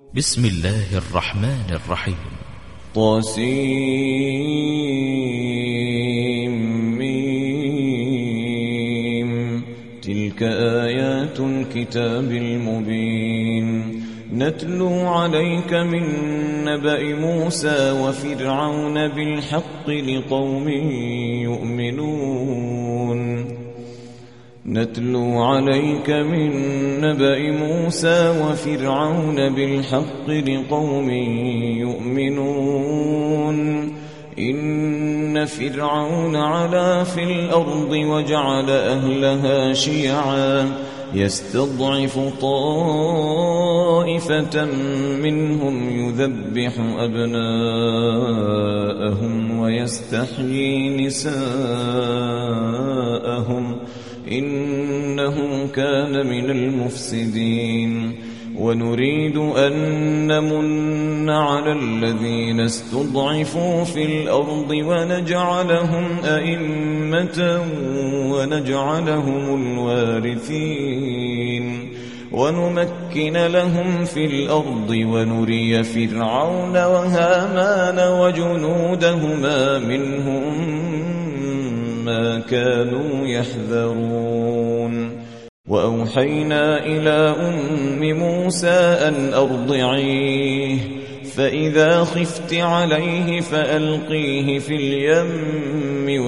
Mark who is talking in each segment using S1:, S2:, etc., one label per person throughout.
S1: بسم الله الرحمن الرحيم.
S2: طاسيم. تلك آيات الكتاب المبين نتلو عليك من نبأ موسى وفرعون بالحق لقوم يؤمنون. نتلو عليك من نبأ موسى وفرعون بالحق لقوم يؤمنون. إن فرعون علا في الأرض وجعل أهلها شيعا يستضعف طائفة منهم يذبح أبناءهم ويستحيي نساءهم إنه كان من المفسدين. ونريد أن نمن على الذين استضعفوا في الأرض ونجعلهم أئمة ونجعلهم الوارثين ونمكن لهم في الأرض ونري فرعون وهامان وجنودهما منهم ما كانوا يحذرون. وأوحينا إلى أم موسى أن أرضعيه فإذا خفت عليه فألقيه في اليم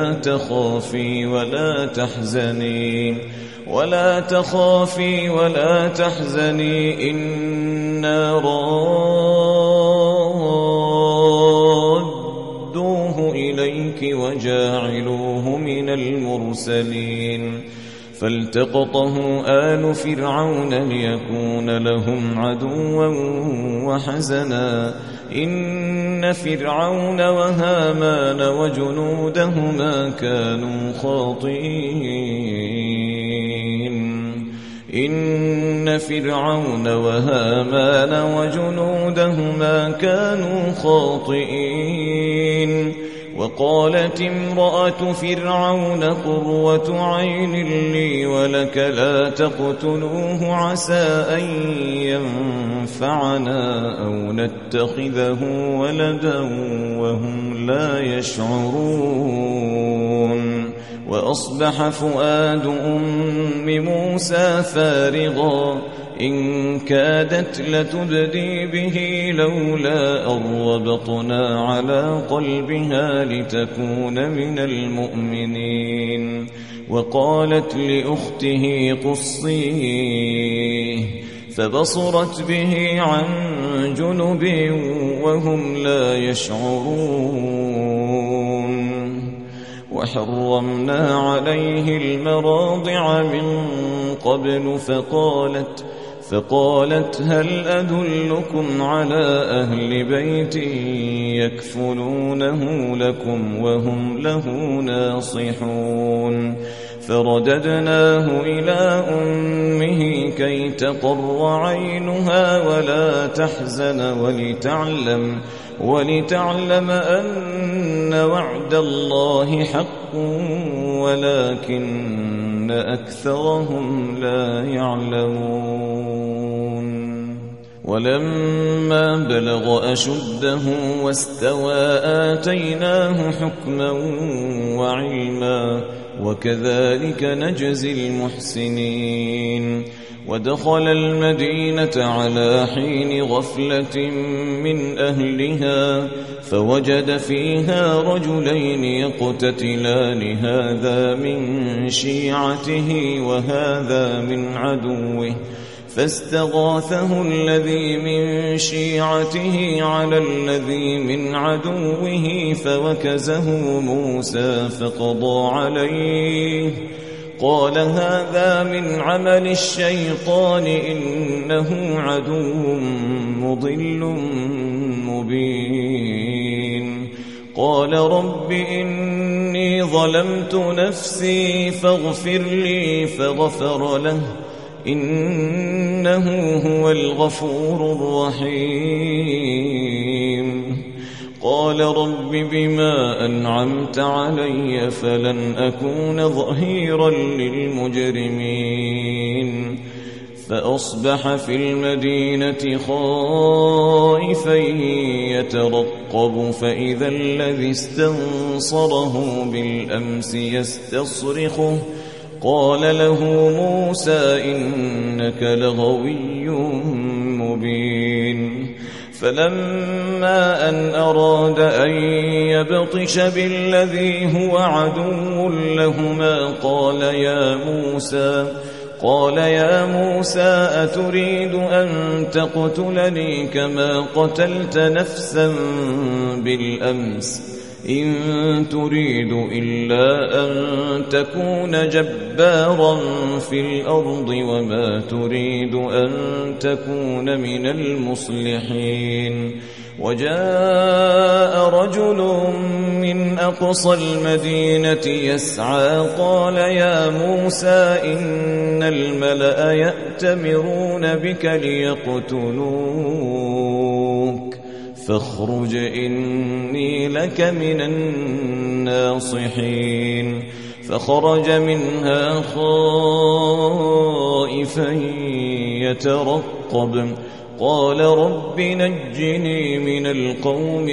S2: ولا تخافي ولا تحزني إنا رادوه إليك وجاعلوه من المرسلين. فالتقطه آل فرعون ليكون لهم عدوا وحزنا إن فرعون وهامان وجنودهما كانوا خاطئين. وقالت امرأة فرعون قرة عين لي ولك لا تقتلوه عسى أن ينفعنا أو نتخذه ولدا وهم لا يشعرون. وأصبح فؤاد أم موسى فارغا إن كادت لتبدي به لولا أن ربطنا على قلبها لتكون من المؤمنين. وقالت لأخته قصيه فبصرت به عن جنب وهم لا يشعرون. وحرمنا عليه المراضع من قبل فقالت هل أدلكم على أهل بيت يكفلونه لكم وهم له ناصحون. فرددناه إلى أمه كي تقر عينها ولا تحزن ولتعلم أن وعد الله حق ولكن أكثرهم لا يعلمون. ولما بلغ أشده واستوى آتيناه حكما وعلما وكذلك نجزي المحسنين. ودخل المدينة على حين غفلة من أهلها فوجد فيها رجلين يقتتلان هذا من شيعته وهذا من عدوه فاستغاثه الذي من شيعته على الذي من عدوه فوكزه موسى فقضى عليه قال هذا من عمل الشيطان إنه عدو مضل مبين. قال رب إني ظلمت نفسي فاغفر لي فغفر له إنه هو الغفور الرحيم. قال رب بما أنعمت علي فلن أكون ظهيرا للمجرمين. فأصبح في المدينة خائفا يترقب فإذا الذي استنصره بالأمس يستصرخه قال له موسى إنك لغوي مبين فلما أن أراد أن يبطش بالذي هو عدو لهما قال يا موسى أتريد أن تقتلني كما قتلت نفسا بالأمس إن تريد إلا أن تكون جبارا في الأرض وما تريد أن تكون من المصلحين وجاء رجل من أقصى المدينة يسعى قال يا موسى إن الملأ يأتمرون بك ليقتلوك فاخرج إني لك من الناصحين فخرج منها خائفا يترقب قال رب نجني من القوم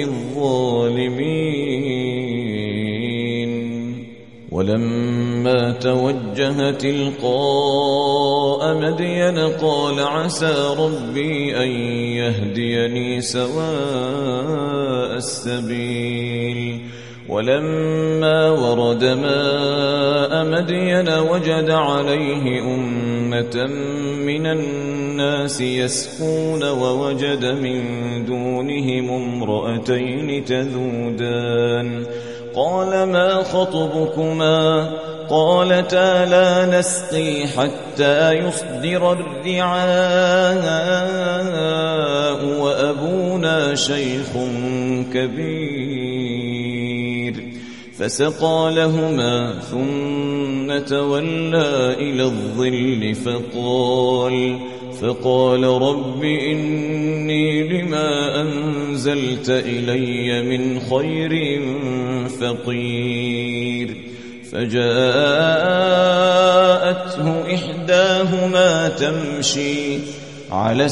S2: الظالمين ولما توجه تلقاء مدين قال عسى ربي أن يهديني سواء السبيل ولما ورد ماء مدين وجد عليه أمة من الناس يسقون ووجد من دونهم امرأتين تذودان قال ما خطبكما قالتا لا نسقي حتى يصدر الرعاء وأبونا شيخ كبير فسقى لهما ثم تولى إلى الظل فقال رب إني لما أنزلت إلي من خير فقير فجاءته إحداهما تمشي على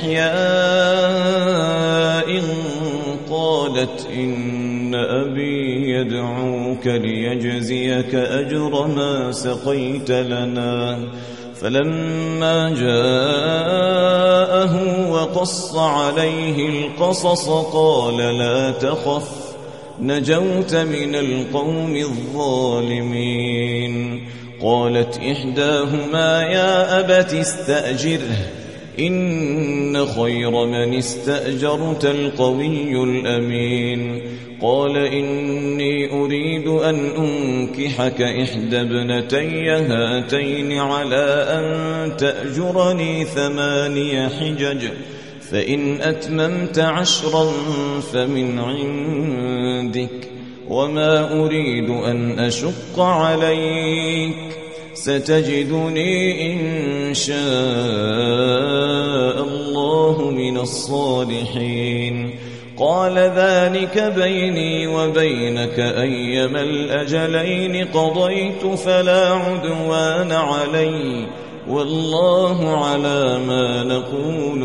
S2: استحياء قالت إن أبي يدعوك ليجزيك أجر ما سقيت لنا فلما جاءه وقص عليه القصص قال لا تخف نجوت من القوم الظالمين قالت إحداهما يا أبت استأجره إن خير من استأجرت القوي الأمين قال إني أريد أن أنكحك إحدى ابنتي هاتين على أن تأجرني 8 حجج فإن أتممت 10 فمن عندك وما أريد أن أشق عليك ستجدني إن شاء الله من الصالحين قال ذلك بيني وبينك أيما الأجلين قضيت فلا عدوان علي والله على ما نقول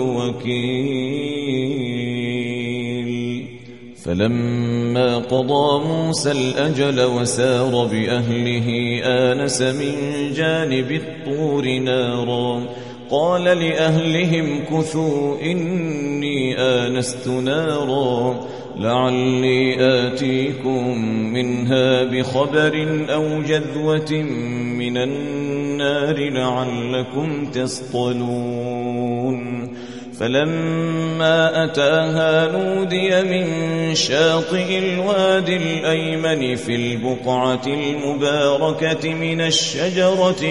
S2: وكيل فلما قضى موسى الأجل وسار بأهله آنس من جانب الطور نارا قال لأهلهم كثوا إني آنست نارا لعلي آتيكم منها بخبر أو جذوة من النار لعلكم تصطلون فلما أتاها نودي من شاطئ الوادي الأيمن في البقعة المباركة من الشجرة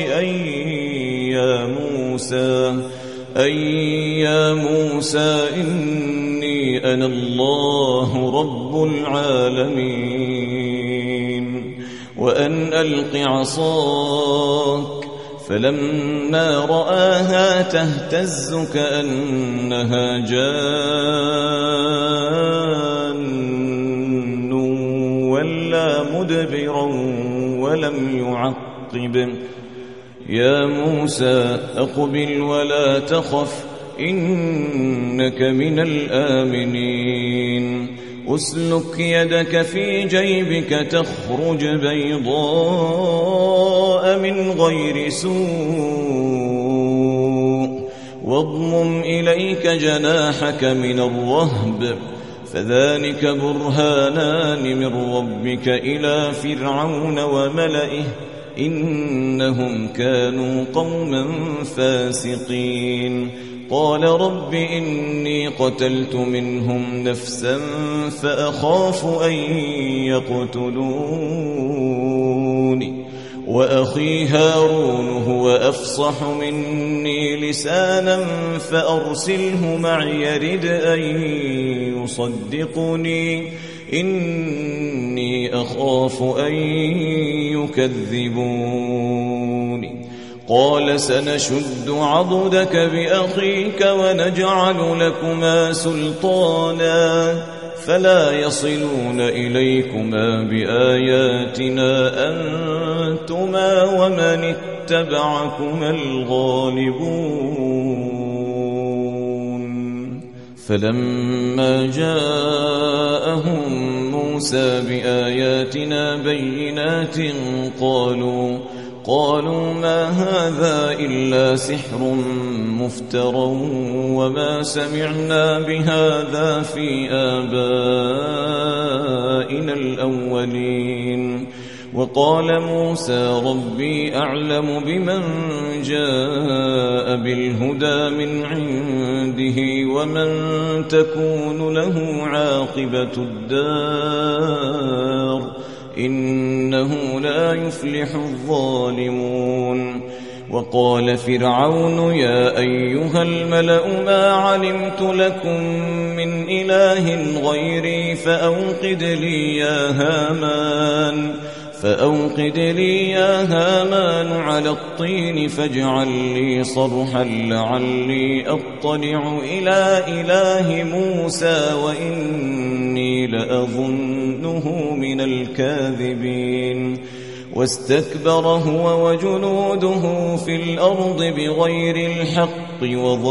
S2: أي يا موسى إني أنا الله رب العالمين وأن ألق عصاك فلما رآها تهتز كأنها جان ولا مدبرا ولم يعقب يا موسى أقبل ولا تخف إنك من الآمنين أسلك يدك في جيبك تخرج بيضاء من غير سوء واضمم إليك جناحك من الرهب فذلك برهانان من ربك إلى فرعون وملئه إنهم كانوا قوما فاسقين قال رب إني قتلت منهم نفسا فأخاف أن يقتلون وأخي هارون هو أفصح مني لسانا فأرسله معي يرد أن يصدقني إني أخاف أن يكذبون قال سنشد عضدك بأخيك ونجعل لكما سلطانا فلا يصلون إليكما بآياتنا أنتما ومن اتبعكما الغالبون فلما جاءهم موسى بآياتنا بينات قالوا ما هذا إلا سحر مفترى وما سمعنا بهذا في آبائنا الأولين وقال موسى ربي أعلم بمن جاء بالهدى من عنده ومن تكون له عاقبة الدار إنه لا يفلح الظالمون وقال فرعون يا أيها الملأ ما علمت لكم من إله غيري فأوقد لي يا هامان على الطين فاجعل لي صرحا لعلي أطلع إلى إله موسى وإني لأظنه من الكاذبين واستكبر هو وجنوده في الأرض بغير الحق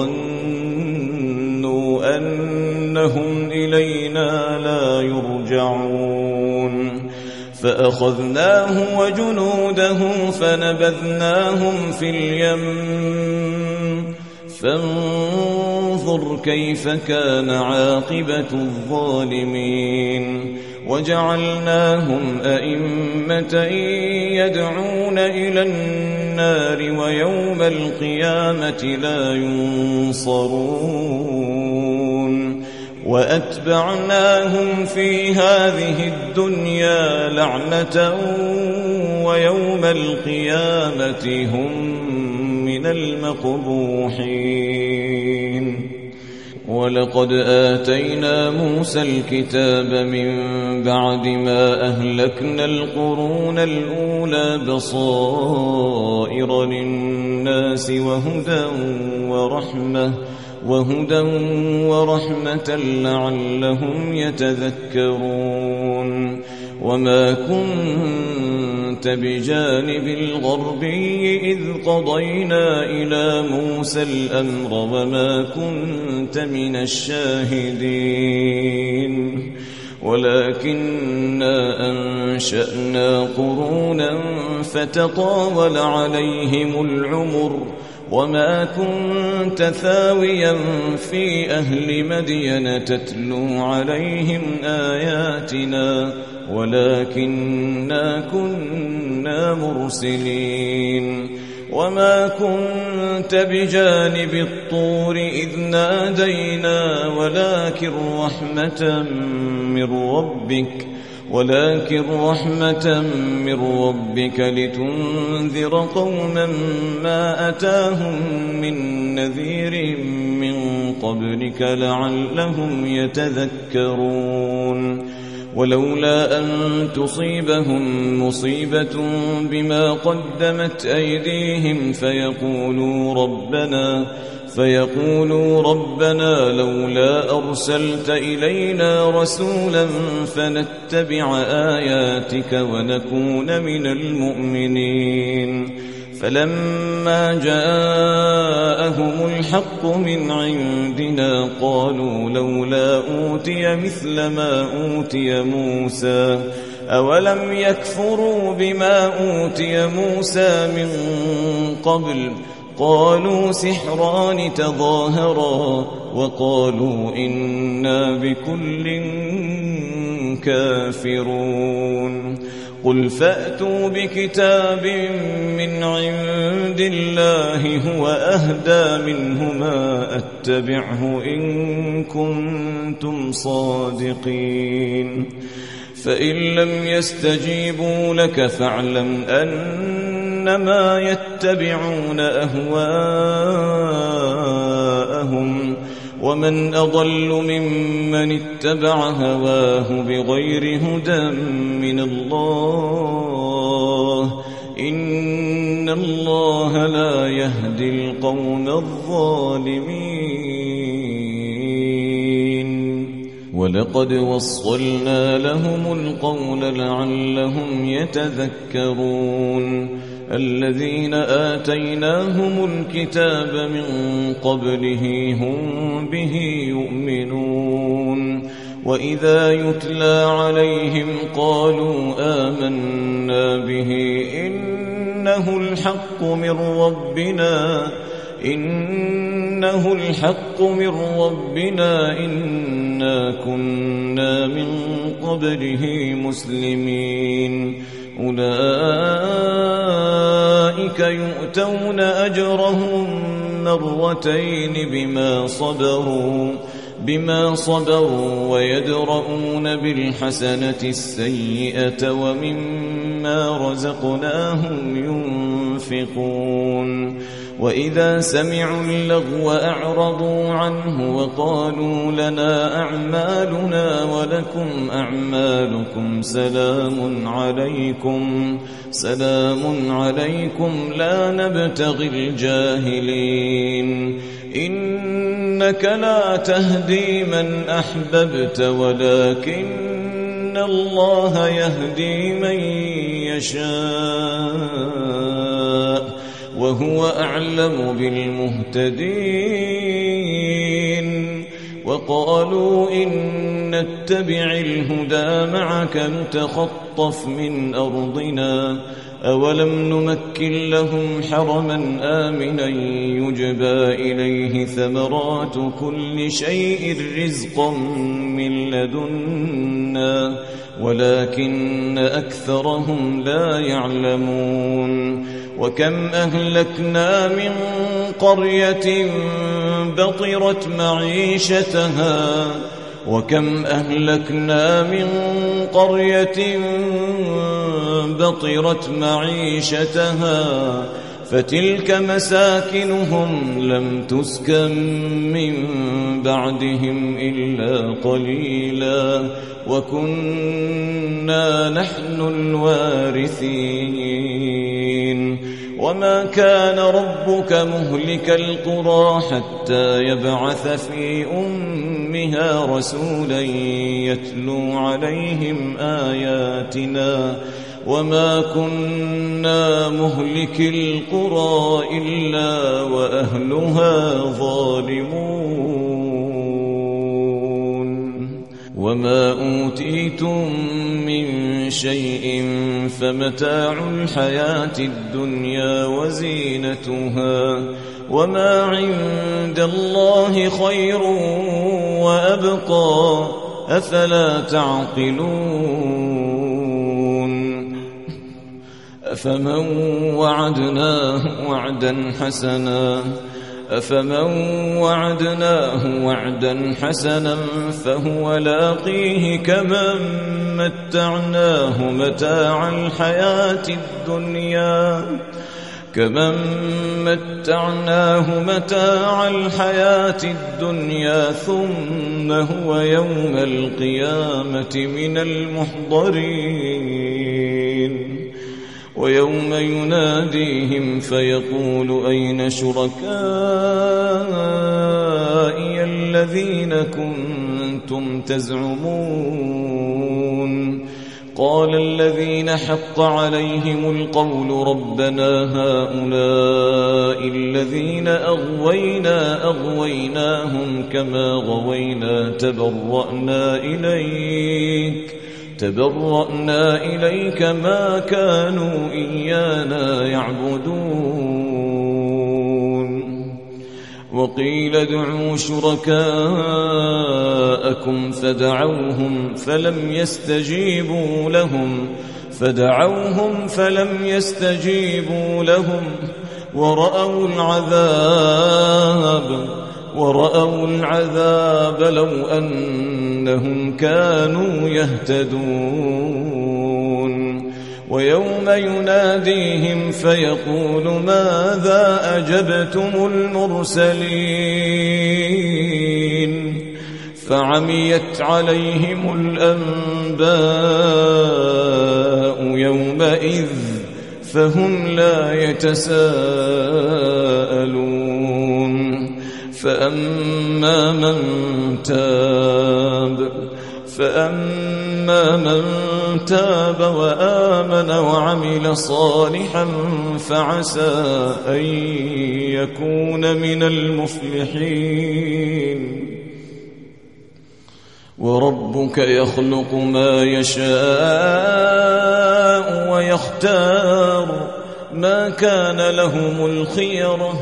S2: وظنوا أنهم إلينا لا يرجعون فأخذناه وجنوده فنبذناهم في اليم فانظر كيف كان عاقبة الظالمين وجعلناهم أئمة يدعون إلى النار ويوم القيامة لا ينصرون وأتبعناهم في هذه الدنيا لعنة ويوم القيامة هم من المقبوحين ولقد آتينا موسى الكتاب من بعد ما أهلكنا القرون الأولى بصائر للناس وهدى ورحمة لعلهم يتذكرون وما كنت بجانب الغربي إذ قضينا إلى موسى الأمر وما كنت من الشاهدين ولكننا أنشأنا قرونا فتطاول عليهم العمر وما كنت ثاويا في أهل مدين تتلو عليهم آياتنا ولكننا كنا مرسلين وما كنت بجانب الطور إذ نادينا ولكن رحمة من ربك لتنذر قوما ما أتاهم من نذير من قبلك لعلهم يتذكرون ولولا أن تصيبهم مصيبة بما قدمت أيديهم فيقولوا ربنا لولا أرسلت إلينا رسولا فنتبع آياتك ونكون من المؤمنين فلما جاءهم الحق من عندنا قالوا لولا أوتي مثل ما أوتي موسى أولم يكفروا بما أوتي موسى من قبل قالوا سحران تظاهرا وقالوا إنا بكل كافرون قل فأتوا بكتاب من عند الله هو أهدى منهما أتبعه إن كنتم صادقين فإن لم يستجيبوا لك فاعلم أنما يتبعون أهواءهم ومن أضل ممن اتبع هواه بغير هدى من الله إن الله لا يهدي القوم الظالمين ولقد وصلنا لهم القول لعلهم يتذكرون الذين آتيناهم الكتاب من قبله هم به يؤمنون وإذا يتلى عليهم قالوا آمنا به إنه الحق من ربنا إنا كنا من قبله مسلمين أولئك يؤتون أجرهم مرتين بما صبروا ويدرؤون بالحسنة السيئة ومما رزقناهم ينفقون وإذا سمعوا اللغو أعرضوا عنه وقالوا لنا أعمالنا ولكم أعمالكم سلام عليكم لا نبتغي الجاهلين إنك لا تهدي من أحببت ولكن الله يهدي من يشاء وهو أعلم بالمهتدين وقالوا إن نتبع الهدى معك نتخطف من أرضنا أولم نمكن لهم حرما آمنا يجبى إليه ثمرات كل شيء رزقا من لدنا ولكن أكثرهم لا يعلمون وكم أهلكنا من قرية بطرت معيشتها فتلك مساكنهم لم تسكن من بعدهم إلا قليلا وكنا نحن الوارثين وما كان ربك مهلك القرى حتى يبعث في أمها رسولا يتلو عليهم آياتنا وما كنا مهلك القرى إلا وأهلها ظالمون وما أوتيتم من شيء فمتاع الحياة الدنيا وزينتها وما عند الله خير وأبقى أفلا تعقلون أفمن وعدناه وعدا حسنا فهو لاقيه كمن متعناه متاع الحياة الدنيا ثم هو يوم القيامة من المحضرين ويوم يناديهم فيقول أين شركائي الذين كنتم تزعمون قال الذين حق عليهم القول ربنا هؤلاء الذين أغويناهم كما غوينا تبرأنا إليك ما كانوا إيانا يعبدون وقيل ادعوا شركاءكم فدعوهم فلم يستجيبوا لهم ورأوا العذاب لو أنهم كانوا يهتدون ويوم يناديهم فيقول ماذا أجبتم المرسلين فعميت عليهم الأنباء يومئذ فهم لا يتساءلون فأما من تاب وآمن وعمل صالحا فعسى أن يكون من المفلحين وربك يخلق ما يشاء ويختار ما كان لهم الخيرة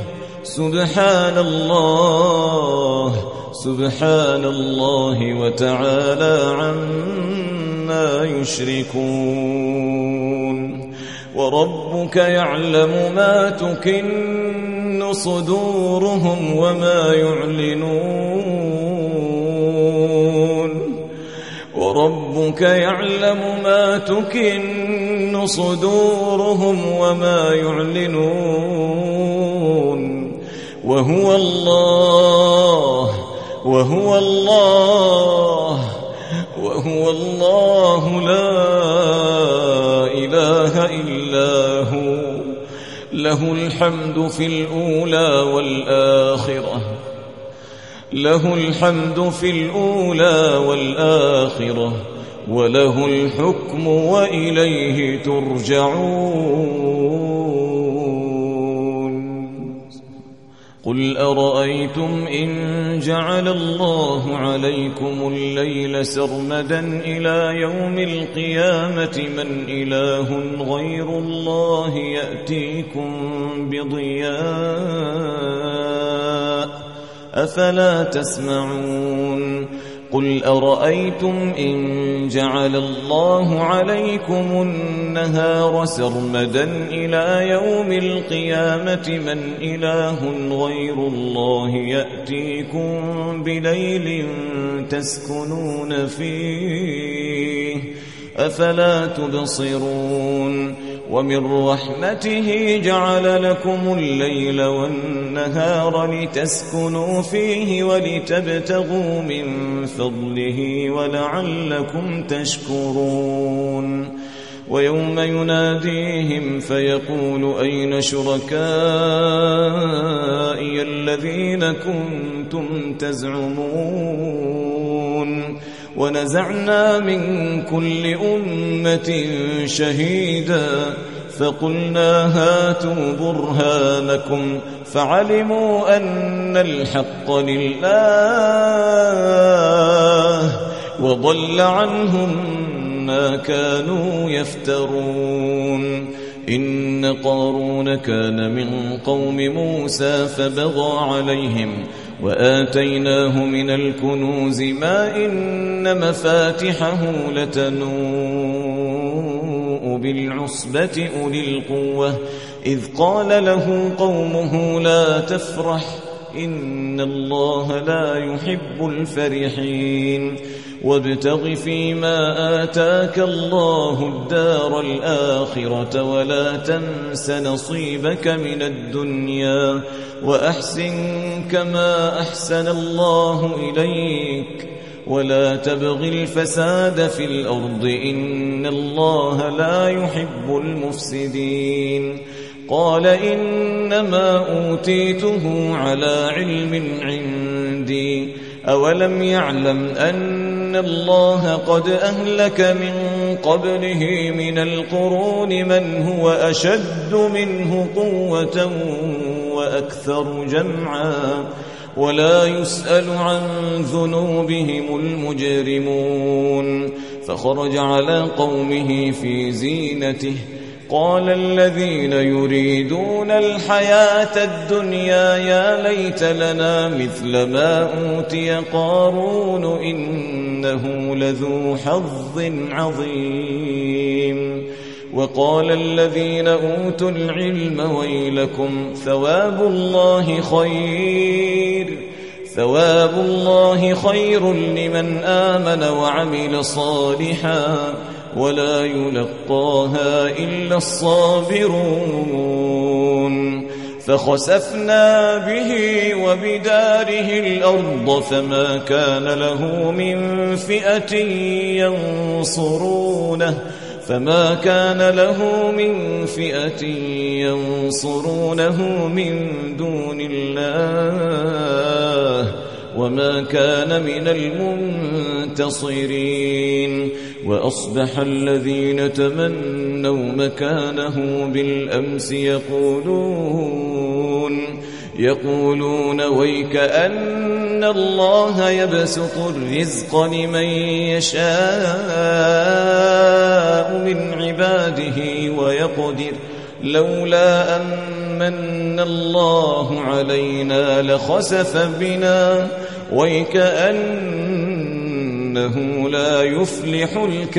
S2: سبحان الله وتعالى عما يشركون وربك يعلم ما تكن صدورهم وما يعلنون وربك يعلم ما تكن صدورهم وما يعلنون وهو الله لا إله إلا هو له الحمد في الأولى والآخرة وله الحكم وإليه ترجعون قل أرأيتم إن جعل الله عليكم الليل سرمدا إلى يوم القيامة من إله غير الله يأتيكم بضياء أفلا تسمعون قل أرأيتم إن جعل الله عليكم النهار سرمدا إلى يوم القيامة من إله غير الله يأتيكم بليل تسكنون فيه أفلا تبصرون ومن رحمته جعل لكم الليل والنهار لتسكنوا فيه ولتبتغوا من فضله ولعلكم تشكرون ويوم يناديهم فيقول أين شركائي الذين كنتم تزعمون ونزعنا من كل أمة شهيدا فقلنا هاتوا برهانكم فعلموا أن الحق لله وضل عنهم ما كانوا يفترون إن قارون كان من قوم موسى فبغى عليهم وآتيناه من الكنوز ما إن مفاتحه لتنوء بالعصبة أولي القوة إذ قال له قومه لا تفرح إن الله لا يحب الفرحين وابتغ فيما آتاك الله الدار الآخرة ولا تنس نصيبك من الدنيا وأحسن كما أحسن الله إليك ولا تبغ الفساد في الأرض إن الله لا يحب المفسدين قال إنما أوتيته على علم عندي أولم يعلم أن الله قد أهلك من قبله من القرون من هو أشد منه قوة وأكثر جمعا ولا يسأل عن ذنوبهم المجرمون فخرج على قومه في زينته قال الذين يريدون الحياة الدنيا يا ليت لنا مثل ما أوتي قارون إنه لذو حظ عظيم وقال الذين أوتوا العلم ويلكم ثواب الله خير لمن آمن وعمل صالحا ولا يلقاها إلا الصابرون فخسفنا به وبداره الأرض فما كان له من فئة ينصرونه من دون الله وما كان من المنتصرين وأصبح الذين تمنوا مكانه بالأمس يقولون ويك أن الله يبسط الرزق لمن يشاء من عباده ويقدر لولا أن من الله علينا لخسف بنا ويكأنه لا يفلح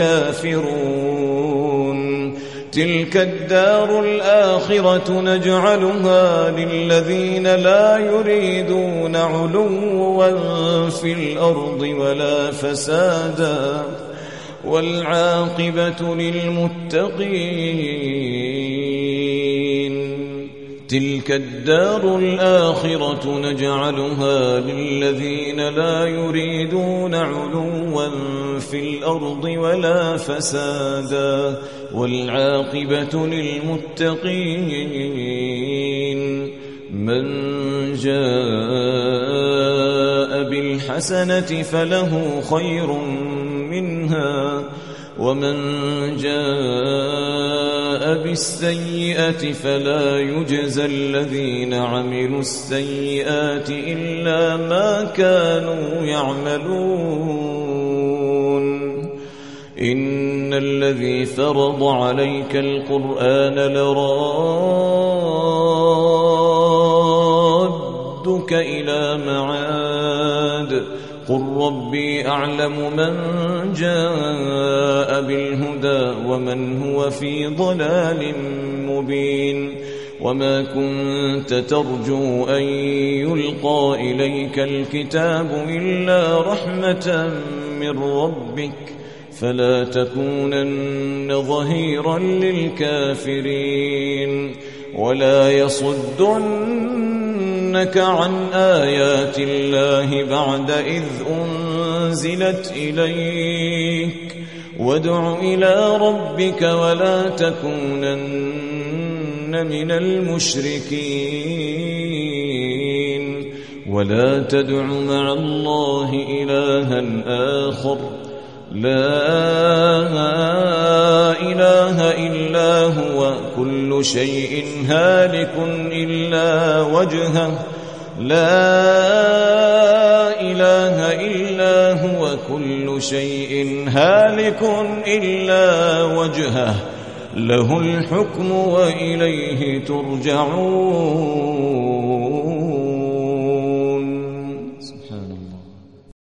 S2: الكافرون تلك الدار الآخرة نجعلها للذين لا يريدون علوا في الأرض ولا فسادا والعاقبة للمتقين تلك الدار الآخرة نجعلها للذين لا يريدون علوا في الأرض ولا فسادا والعاقبة للمتقين من جاء بالحسنة فله خير منها ومن جاء بالسيئة فلا يجزى الذين عملوا السيئات إلا ما كانوا يعملون إن الذي فرض عليك القرآن لرادك إلى معاد قل ربي أعلم من جاء بالهدى ومن هو في ضلال مبين وما كنت ترجو أن يلقى إليك الكتاب إلا رحمة من ربك فلا تكونن ظهيرا للكافرين ولا يصدنك عن آيات الله بعد إذ أنزلت إليك وادع إلى ربك ولا تكونن من المشركين ولا تدع مع الله إلها آخر لا إله إلا هو كل شيء هالك إلا وجهه لا إله إلا هو كل شيء هالك إلا وجهه له الحكم وإليه ترجعون